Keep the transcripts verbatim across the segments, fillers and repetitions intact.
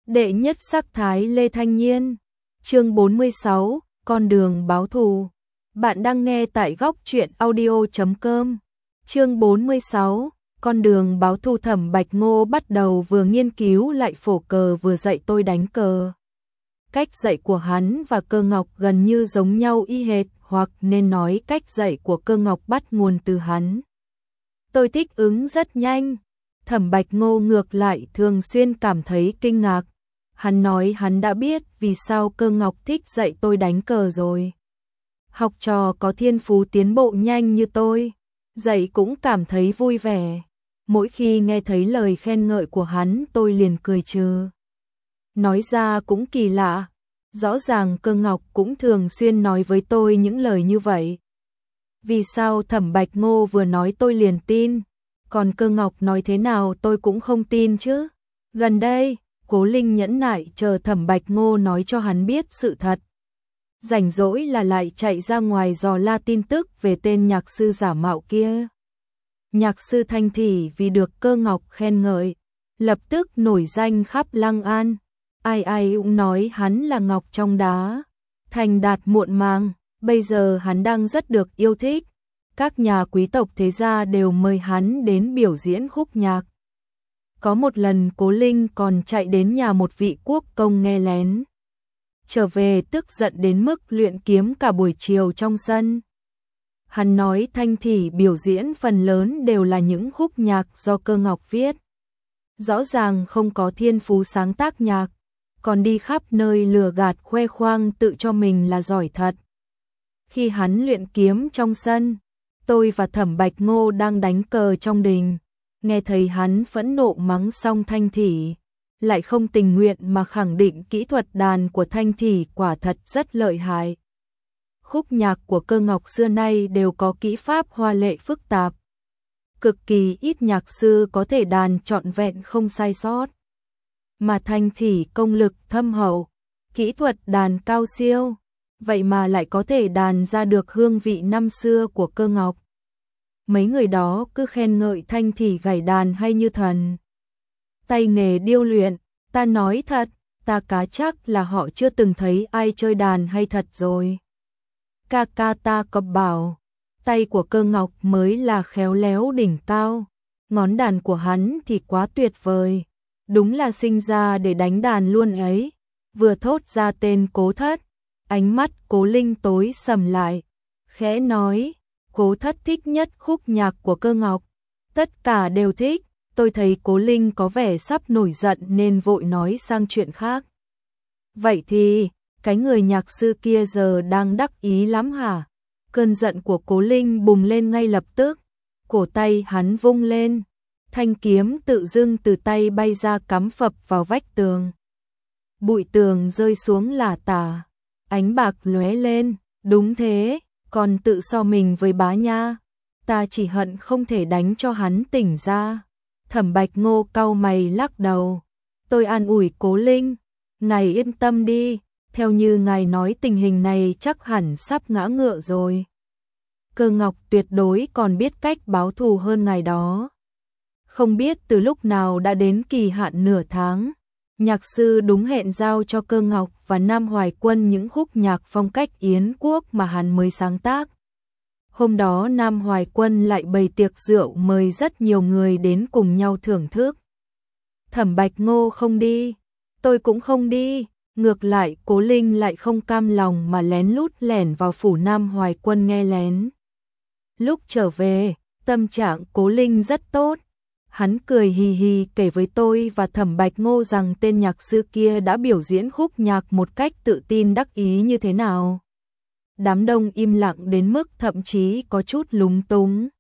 Đệ nhất sắc thái Lê Thanh Nhiên. Chương bốn mươi sáu, con đường báo thù. Bạn đang nghe tại góc truyện audio chấm com. Chương bốn mươi sáu, con đường báo thù. Thẩm Bạch Ngô bắt đầu vừa nghiên cứu lại phổ cờ vừa dạy tôi đánh cờ. Cách dạy của hắn và Cơ Ngọc gần như giống nhau y hệt, hoặc nên nói cách dạy của Cơ Ngọc bắt nguồn từ hắn. Tôi thích ứng rất nhanh. Thẩm Bạch Ngô ngược lại thường xuyên cảm thấy kinh ngạc. Hắn nói hắn đã biết vì sao Cơ Ngọc thích dạy tôi đánh cờ rồi. Học trò có thiên phú tiến bộ nhanh như tôi, dạy cũng cảm thấy vui vẻ. Mỗi khi nghe thấy lời khen ngợi của hắn tôi liền cười trừ. Nói ra cũng kỳ lạ, rõ ràng Cơ Ngọc cũng thường xuyên nói với tôi những lời như vậy. Vì sao Thẩm Bạch Ngô vừa nói tôi liền tin, còn Cơ Ngọc nói thế nào tôi cũng không tin chứ? Gần đây, Cố Linh nhẫn nại chờ Thẩm Bạch Ngô nói cho hắn biết sự thật. Rảnh rỗi là lại chạy ra ngoài dò la tin tức về tên nhạc sư giả mạo kia. Nhạc sư Thanh Thỉ vì được Cơ Ngọc khen ngợi, lập tức nổi danh khắp Lăng An. Ai ai cũng nói hắn là ngọc trong đá, thành đạt muộn màng. Bây giờ hắn đang rất được yêu thích. Các nhà quý tộc thế gia đều mời hắn đến biểu diễn khúc nhạc. Có một lần Cố Linh còn chạy đến nhà một vị quốc công nghe lén. Trở về tức giận đến mức luyện kiếm cả buổi chiều trong sân. Hắn nói Thanh Thỉ biểu diễn phần lớn đều là những khúc nhạc do Cơ Ngọc viết. Rõ ràng không có thiên phú sáng tác nhạc, còn đi khắp nơi lừa gạt khoe khoang tự cho mình là giỏi thật. Khi hắn luyện kiếm trong sân, tôi và Thẩm Bạch Ngô đang đánh cờ trong đình, nghe thấy hắn phẫn nộ mắng xong Thanh Thỉ, lại không tình nguyện mà khẳng định kỹ thuật đàn của Thanh Thỉ quả thật rất lợi hại. Khúc nhạc của Cơ Ngọc xưa nay đều có kỹ pháp hoa lệ phức tạp. Cực kỳ ít nhạc sư có thể đàn trọn vẹn không sai sót. Mà Thanh Thỉ công lực thâm hậu, kỹ thuật đàn cao siêu, vậy mà lại có thể đàn ra được hương vị năm xưa của Cơ Ngọc. Mấy người đó cứ khen ngợi Thanh Thỉ gảy đàn hay như thần. Tay nghề điêu luyện, ta nói thật, ta cá chắc là họ chưa từng thấy ai chơi đàn hay thật rồi. Ca ca ta có bảo, tay của Cơ Ngọc mới là khéo léo đỉnh cao, ngón đàn của hắn thì quá tuyệt vời. Đúng là sinh ra để đánh đàn luôn ấy. Vừa thốt ra tên Cố Thất, ánh mắt Cố Linh tối sầm lại, khẽ nói, Cố Thất thích nhất khúc nhạc của Cơ Ngọc. Tất cả đều thích. Tôi thấy Cố Linh có vẻ sắp nổi giận nên vội nói sang chuyện khác. Vậy thì, cái người nhạc sư kia giờ đang đắc ý lắm hả? Cơn giận của Cố Linh bùng lên ngay lập tức, cổ tay hắn vung lên, thanh kiếm tự dưng từ tay bay ra cắm phập vào vách tường. Bụi tường rơi xuống lả tả, ánh bạc lóe lên, đúng thế, còn tự so mình với bá nha. Ta chỉ hận không thể đánh cho hắn tỉnh ra. Thẩm Bạch Ngô cau mày lắc đầu. Tôi an ủi Cố Linh, ngài yên tâm đi, theo như ngài nói tình hình này chắc hẳn sắp ngã ngựa rồi. Cơ Ngọc tuyệt đối còn biết cách báo thù hơn ngài đó. Không biết từ lúc nào đã đến kỳ hạn nửa tháng, nhạc sư đúng hẹn giao cho Cơ Ngọc và Nam Hoài Quân những khúc nhạc phong cách Yến quốc mà hắn mới sáng tác. Hôm đó Nam Hoài Quân lại bày tiệc rượu mời rất nhiều người đến cùng nhau thưởng thức. Thẩm Bạch Ngô không đi, tôi cũng không đi, ngược lại Cố Linh lại không cam lòng mà lén lút lẻn vào phủ Nam Hoài Quân nghe lén. Lúc trở về, tâm trạng Cố Linh rất tốt. Hắn cười hì hì kể với tôi và Thẩm Bạch Ngô rằng tên nhạc sư kia đã biểu diễn khúc nhạc một cách tự tin đắc ý như thế nào. Đám đông im lặng đến mức thậm chí có chút lúng túng.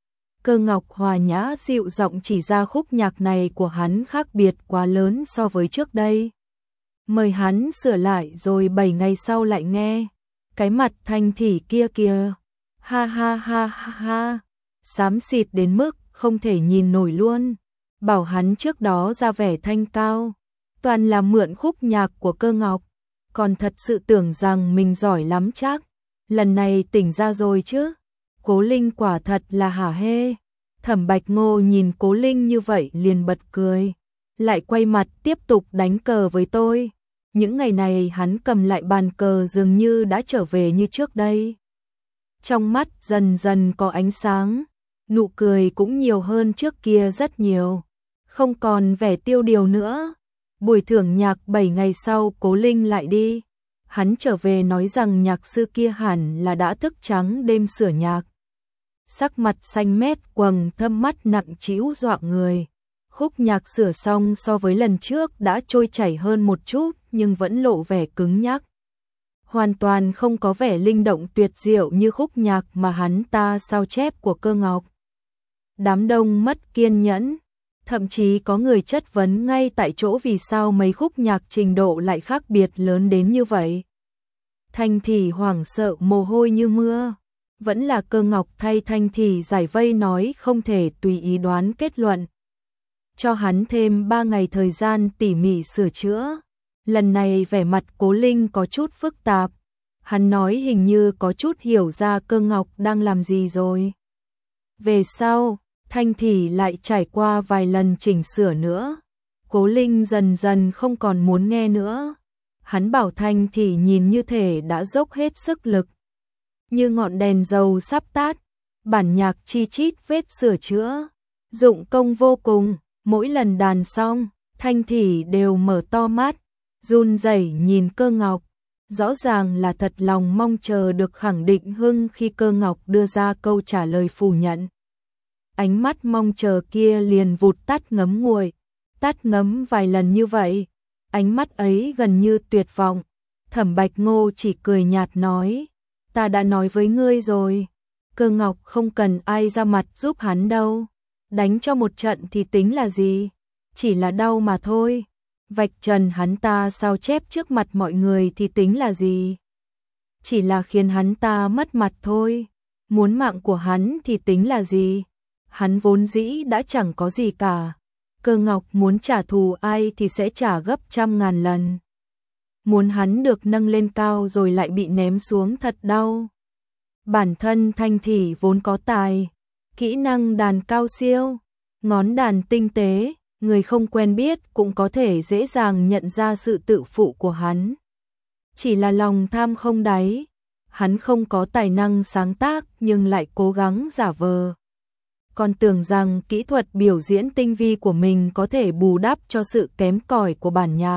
Cơ Ngọc hòa nhã dịu giọng chỉ ra khúc nhạc này của hắn khác biệt quá lớn so với trước đây. Mời hắn sửa lại rồi bảy ngày sau lại nghe. Cái mặt Thanh Thỉ kia kìa. Ha ha ha ha ha. Xám xịt đến mức không thể nhìn nổi luôn. Bảo hắn trước đó ra vẻ thanh cao, toàn là mượn khúc nhạc của Cơ Ngọc, còn thật sự tưởng rằng mình giỏi lắm chắc. Lần này tỉnh ra rồi chứ. Cố Linh quả thật là hả hê. Thẩm Bạch Ngô nhìn Cố Linh như vậy liền bật cười. lại quay mặt tiếp tục đánh cờ với tôi. Những ngày này hắn cầm lại bàn cờ dường như đã trở về như trước đây. Trong mắt dần dần có ánh sáng, nụ cười cũng nhiều hơn trước kia rất nhiều, không còn vẻ tiêu điều nữa. Buổi thưởng nhạc bảy ngày sau Cố Linh lại đi. Hắn trở về nói rằng nhạc sư kia hẳn là đã thức trắng đêm sửa nhạc. Sắc mặt xanh mét quầng thâm mắt nặng trĩu dọa người. Khúc nhạc sửa xong so với lần trước đã trôi chảy hơn một chút nhưng vẫn lộ vẻ cứng nhắc. Hoàn toàn không có vẻ linh động tuyệt diệu như khúc nhạc mà hắn ta sao chép của Cơ Ngọc. Đám đông mất kiên nhẫn, thậm chí có người chất vấn ngay tại chỗ vì sao mấy khúc nhạc trình độ lại khác biệt lớn đến như vậy. Thanh Thị hoảng sợ mồ hôi như mưa, vẫn là Cơ Ngọc thay Thanh Thị giải vây nói không thể tùy ý đoán kết luận. Cho hắn thêm ba ngày thời gian tỉ mỉ sửa chữa. Lần này vẻ mặt Cố Linh có chút phức tạp. Hắn nói hình như có chút hiểu ra Cơ Ngọc đang làm gì rồi. Về sau, Thanh Thị lại trải qua vài lần chỉnh sửa nữa. Cố Linh dần dần không còn muốn nghe nữa. Hắn bảo Thanh Thị nhìn như thể đã dốc hết sức lực. Như ngọn đèn dầu sắp tắt, bản nhạc chi chít vết sửa chữa, dụng công vô cùng. Mỗi lần đàn xong, Thanh Thị đều mở to mắt, run rẩy nhìn Cơ Ngọc, rõ ràng là thật lòng mong chờ được khẳng định hưng khi Cơ Ngọc đưa ra câu trả lời phủ nhận. Ánh mắt mong chờ kia liền vụt tắt ngấm nguội, tắt ngấm vài lần như vậy, ánh mắt ấy gần như tuyệt vọng. Thẩm Bạch Ngô chỉ cười nhạt nói, ta đã nói với ngươi rồi, Cơ Ngọc không cần ai ra mặt giúp hắn đâu. Đánh cho một trận thì tính là gì? Chỉ là đau mà thôi. Vạch trần hắn ta sao chép trước mặt mọi người thì tính là gì? Chỉ là khiến hắn ta mất mặt thôi. Muốn mạng của hắn thì tính là gì? Hắn vốn dĩ đã chẳng có gì cả. Cơ Ngọc muốn trả thù ai thì sẽ trả gấp trăm ngàn lần. Muốn hắn được nâng lên cao rồi lại bị ném xuống thật đau. Bản thân Thanh Thị vốn có tài, kỹ năng đàn cao siêu, ngón đàn tinh tế, người không quen biết cũng có thể dễ dàng nhận ra sự tự phụ của hắn. Chỉ là lòng tham không đáy, hắn không có tài năng sáng tác nhưng lại cố gắng giả vờ. Còn tưởng rằng kỹ thuật biểu diễn tinh vi của mình có thể bù đắp cho sự kém cỏi của bản nhạc.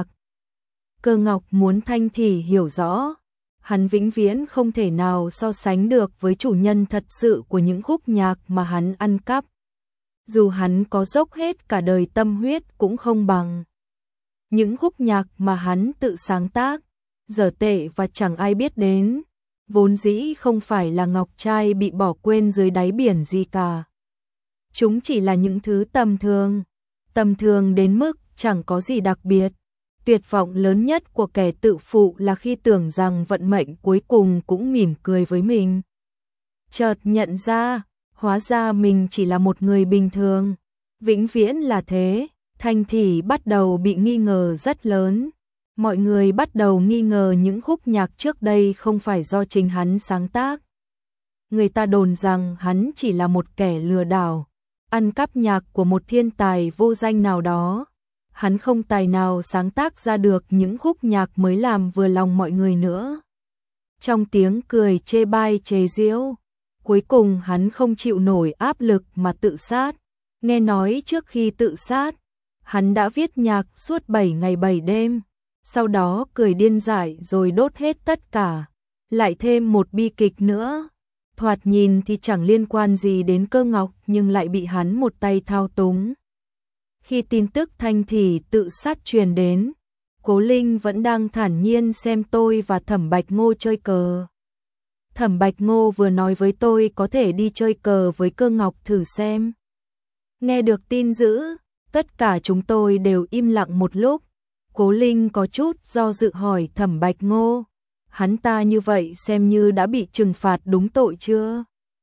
Cơ Ngọc muốn Thanh Thị hiểu rõ, hắn vĩnh viễn không thể nào so sánh được với chủ nhân thật sự của những khúc nhạc mà hắn ăn cắp. Dù hắn có dốc hết cả đời tâm huyết cũng không bằng. Những khúc nhạc mà hắn tự sáng tác, dở tệ và chẳng ai biết đến, vốn dĩ không phải là ngọc trai bị bỏ quên dưới đáy biển gì cả. Chúng chỉ là những thứ tầm thường, tầm thường đến mức chẳng có gì đặc biệt. Tuyệt vọng lớn nhất của kẻ tự phụ là khi tưởng rằng vận mệnh cuối cùng cũng mỉm cười với mình. Chợt nhận ra, hóa ra mình chỉ là một người bình thường. Vĩnh viễn là thế, Thanh Thị bắt đầu bị nghi ngờ rất lớn. Mọi người bắt đầu nghi ngờ những khúc nhạc trước đây không phải do chính hắn sáng tác. Người ta đồn rằng hắn chỉ là một kẻ lừa đảo, ăn cắp nhạc của một thiên tài vô danh nào đó. Hắn không tài nào sáng tác ra được những khúc nhạc mới làm vừa lòng mọi người nữa. Trong tiếng cười chê bai chế giễu, cuối cùng hắn không chịu nổi áp lực mà tự sát. Nghe nói trước khi tự sát, hắn đã viết nhạc suốt bảy ngày bảy đêm, sau đó cười điên dại rồi đốt hết tất cả. Lại thêm một bi kịch nữa, thoạt nhìn thì chẳng liên quan gì đến Cơ Ngọc nhưng lại bị hắn một tay thao túng. Khi tin tức Thanh Thị tự sát truyền đến, Cố Linh vẫn đang thản nhiên xem tôi và Thẩm Bạch Ngô chơi cờ. Thẩm Bạch Ngô vừa nói với tôi có thể đi chơi cờ với Cơ Ngọc thử xem. Nghe được tin dữ, tất cả chúng tôi đều im lặng một lúc. Cố Linh có chút do dự hỏi Thẩm Bạch Ngô, hắn ta như vậy xem như đã bị trừng phạt đúng tội chưa?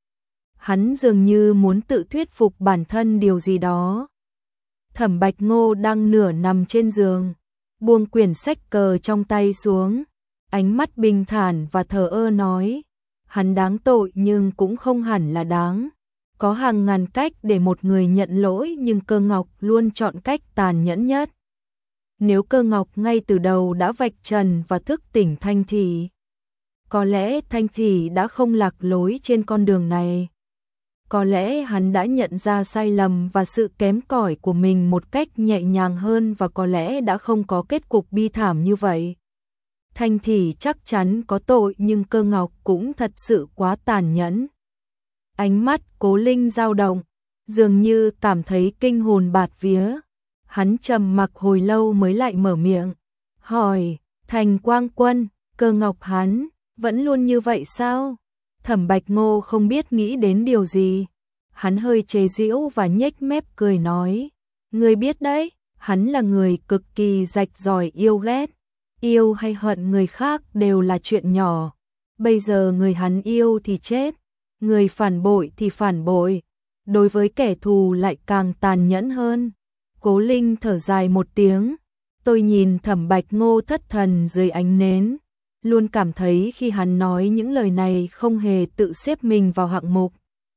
Hắn dường như muốn tự thuyết phục bản thân điều gì đó. Thẩm Bạch Ngô đang nửa nằm trên giường, buông quyển sách cờ trong tay xuống, ánh mắt bình thản và thờ ơ nói, hắn đáng tội nhưng cũng không hẳn là đáng. Có hàng ngàn cách để một người nhận lỗi nhưng Cơ Ngọc luôn chọn cách tàn nhẫn nhất. Nếu Cơ Ngọc ngay từ đầu đã vạch trần và thức tỉnh Thanh Thị, có lẽ Thanh Thị đã không lạc lối trên con đường này. Có lẽ hắn đã nhận ra sai lầm và sự kém cỏi của mình một cách nhẹ nhàng hơn và có lẽ đã không có kết cục bi thảm như vậy. Thanh Thị chắc chắn có tội nhưng Cơ Ngọc cũng thật sự quá tàn nhẫn. Ánh mắt Cố Linh dao động, dường như cảm thấy kinh hồn bạt vía. Hắn trầm mặc hồi lâu mới lại mở miệng, hỏi, Thành Quang Quân, Cơ Ngọc hắn vẫn luôn như vậy sao? Thẩm Bạch Ngô không biết nghĩ đến điều gì. Hắn hơi chế giễu và nhếch mép cười nói, ngươi biết đấy, hắn là người cực kỳ rạch ròi yêu ghét. Yêu hay hận người khác đều là chuyện nhỏ. Bây giờ người hắn yêu thì chết, người phản bội thì phản bội. Đối với kẻ thù lại càng tàn nhẫn hơn. Cố Linh thở dài một tiếng. Tôi nhìn Thẩm Bạch Ngô thất thần dưới ánh nến. Luôn cảm thấy khi hắn nói những lời này không hề tự xếp mình vào hạng mục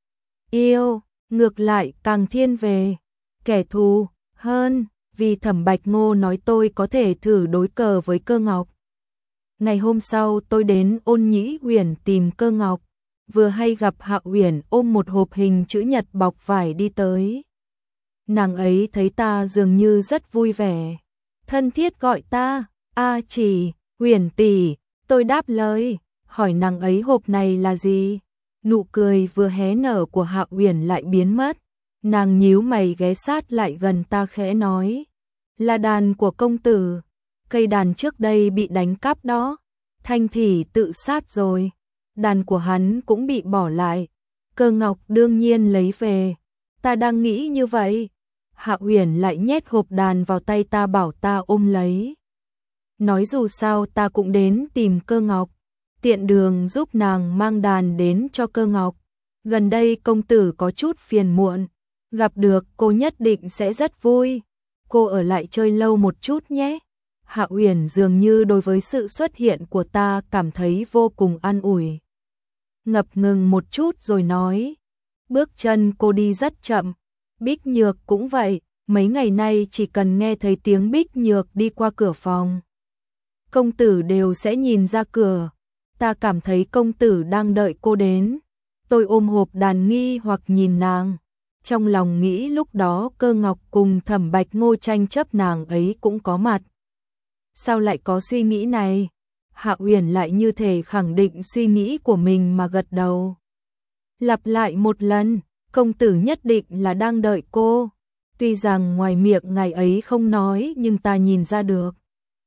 yêu, ngược lại càng thiên về kẻ thù hơn. Vì Thẩm Bạch Ngô nói tôi có thể thử đối cờ với Cơ Ngọc. Ngày hôm sau tôi đến Ôn Nhĩ Uyển tìm Cơ Ngọc. Vừa hay gặp Hạ Uyển ôm một hộp hình chữ nhật bọc vải đi tới. Nàng ấy thấy ta dường như rất vui vẻ, thân thiết gọi ta, A Chỉ, Uyển tỷ. Tôi đáp lời, hỏi nàng ấy hộp này là gì. Nụ cười vừa hé nở của Hạ Uyển lại biến mất. Nàng nhíu mày ghé sát lại gần ta khẽ nói, là đàn của công tử. Cây đàn trước đây bị đánh cắp đó. Thanh Thị tự sát rồi. Đàn của hắn cũng bị bỏ lại. Cơ Ngọc đương nhiên lấy về. Ta đang nghĩ như vậy. Hạ Uyển lại nhét hộp đàn vào tay ta bảo ta ôm lấy. Nói dù sao ta cũng đến tìm Cơ Ngọc. Tiện đường giúp nàng mang đàn đến cho Cơ Ngọc. Gần đây công tử có chút phiền muộn. Gặp được cô nhất định sẽ rất vui. Cô ở lại chơi lâu một chút nhé. Hạ Uyển dường như đối với sự xuất hiện của ta cảm thấy vô cùng an ủi. Ngập ngừng một chút rồi nói. Bước chân cô đi rất chậm. Bích Nhược cũng vậy. Mấy ngày nay chỉ cần nghe thấy tiếng Bích Nhược đi qua cửa phòng, công tử đều sẽ nhìn ra cửa. Ta cảm thấy công tử đang đợi cô đến. Tôi ôm hộp đàn nghi hoặc nhìn nàng. Trong lòng nghĩ lúc đó Cơ Ngọc cùng Thẩm Bạch Ngô tranh chấp nàng ấy cũng có mặt. Sao lại có suy nghĩ này? Hạ Uyển lại như thể khẳng định suy nghĩ của mình mà gật đầu. Lặp lại một lần, công tử nhất định là đang đợi cô. Tuy rằng ngoài miệng ngày ấy không nói nhưng ta nhìn ra được.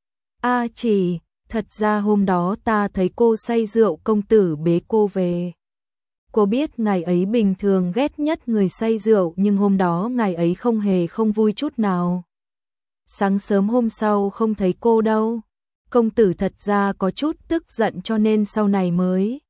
A Chỉ, thật ra hôm đó ta thấy cô say rượu công tử bế cô về. Cô biết ngày ấy bình thường ghét nhất người say rượu nhưng hôm đó ngày ấy không hề không vui chút nào. Sáng sớm hôm sau không thấy cô đâu. Công tử thật ra có chút tức giận cho nên sau này mới.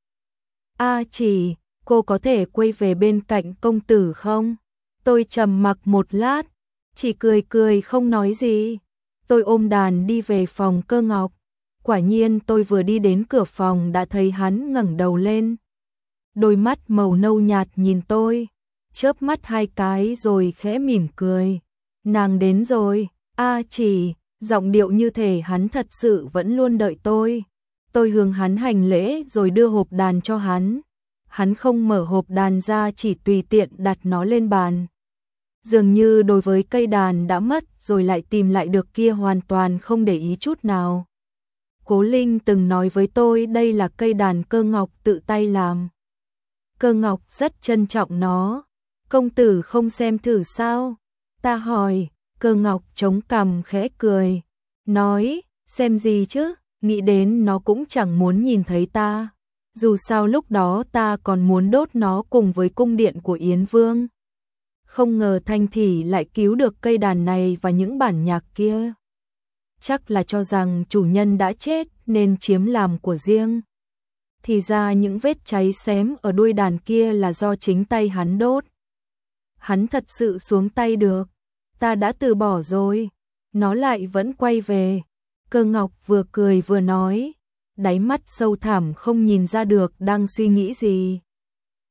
A Chỉ, cô có thể quay về bên cạnh công tử không? Tôi trầm mặc một lát, chỉ cười cười không nói gì. Tôi ôm đàn đi về phòng Cơ Ngọc. Quả nhiên tôi vừa đi đến cửa phòng đã thấy hắn ngẩng đầu lên. Đôi mắt màu nâu nhạt nhìn tôi, chớp mắt hai cái rồi khẽ mỉm cười. Nàng đến rồi, A Chỉ, giọng điệu như thể hắn thật sự vẫn luôn đợi tôi. Tôi hướng hắn hành lễ rồi đưa hộp đàn cho hắn. Hắn không mở hộp đàn ra, chỉ tùy tiện đặt nó lên bàn. Dường như đối với cây đàn đã mất rồi lại tìm lại được kia hoàn toàn không để ý chút nào. Cố Linh từng nói với tôi đây là cây đàn Cơ Ngọc tự tay làm. Cơ Ngọc rất trân trọng nó. Công tử không xem thử sao? Ta hỏi. Cơ Ngọc chống cằm khẽ cười. Nói, xem gì chứ? Nghĩ đến nó cũng chẳng muốn nhìn thấy ta. Dù sao lúc đó ta còn muốn đốt nó cùng với cung điện của Yến Vương. Không ngờ Thanh Thị lại cứu được cây đàn này và những bản nhạc kia. Chắc là cho rằng chủ nhân đã chết nên chiếm làm của riêng. Thì ra những vết cháy xém ở đuôi đàn kia là do chính tay hắn đốt. Hắn thật sự xuống tay được. Ta đã từ bỏ rồi. Nó lại vẫn quay về. Cơ Ngọc vừa cười vừa nói. Đáy mắt sâu thẳm không nhìn ra được đang suy nghĩ gì.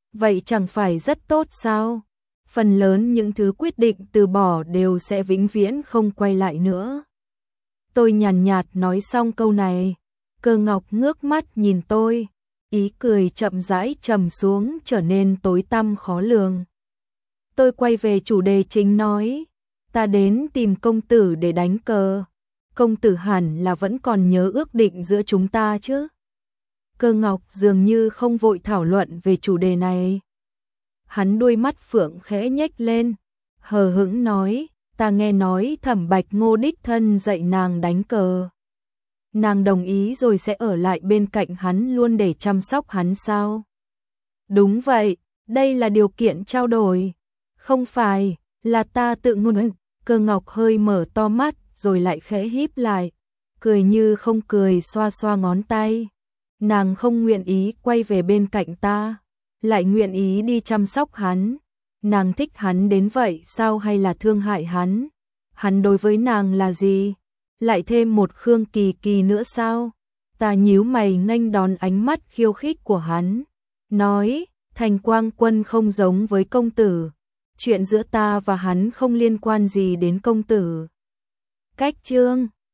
vậy chẳng phải rất tốt sao? Phần lớn những thứ quyết định từ bỏ đều sẽ vĩnh viễn không quay lại nữa. Tôi nhàn nhạt nói xong câu này, Cơ Ngọc ngước mắt nhìn tôi, ý cười chậm rãi trầm xuống trở nên tối tăm khó lường. Tôi quay về chủ đề chính nói, ta đến tìm công tử để đánh cờ. Công tử hẳn là vẫn còn nhớ ước định giữa chúng ta chứ? Cơ Ngọc dường như không vội thảo luận về chủ đề này. Hắn đuôi mắt phượng khẽ nhếch lên, hờ hững nói, ta nghe nói Thẩm Bạch Ngô đích thân dạy nàng đánh cờ. Nàng đồng ý rồi sẽ ở lại bên cạnh hắn luôn để chăm sóc hắn sao? Đúng vậy, đây là điều kiện trao đổi. Không phải, là ta tự ngôn. Cơ Ngọc hơi mở to mắt rồi lại khẽ híp lại, cười như không cười xoa xoa ngón tay. Nàng không nguyện ý quay về bên cạnh ta, lại nguyện ý đi chăm sóc hắn. Nàng thích hắn đến vậy sao hay là thương hại hắn? Hắn đối với nàng là gì? Lại thêm một Khương Kỳ Kỳ nữa sao? Ta nhíu mày nghênh đón ánh mắt khiêu khích của hắn, nói, Thành Quang Quân không giống với công tử. Chuyện giữa ta và hắn không liên quan gì đến công tử. Cách chương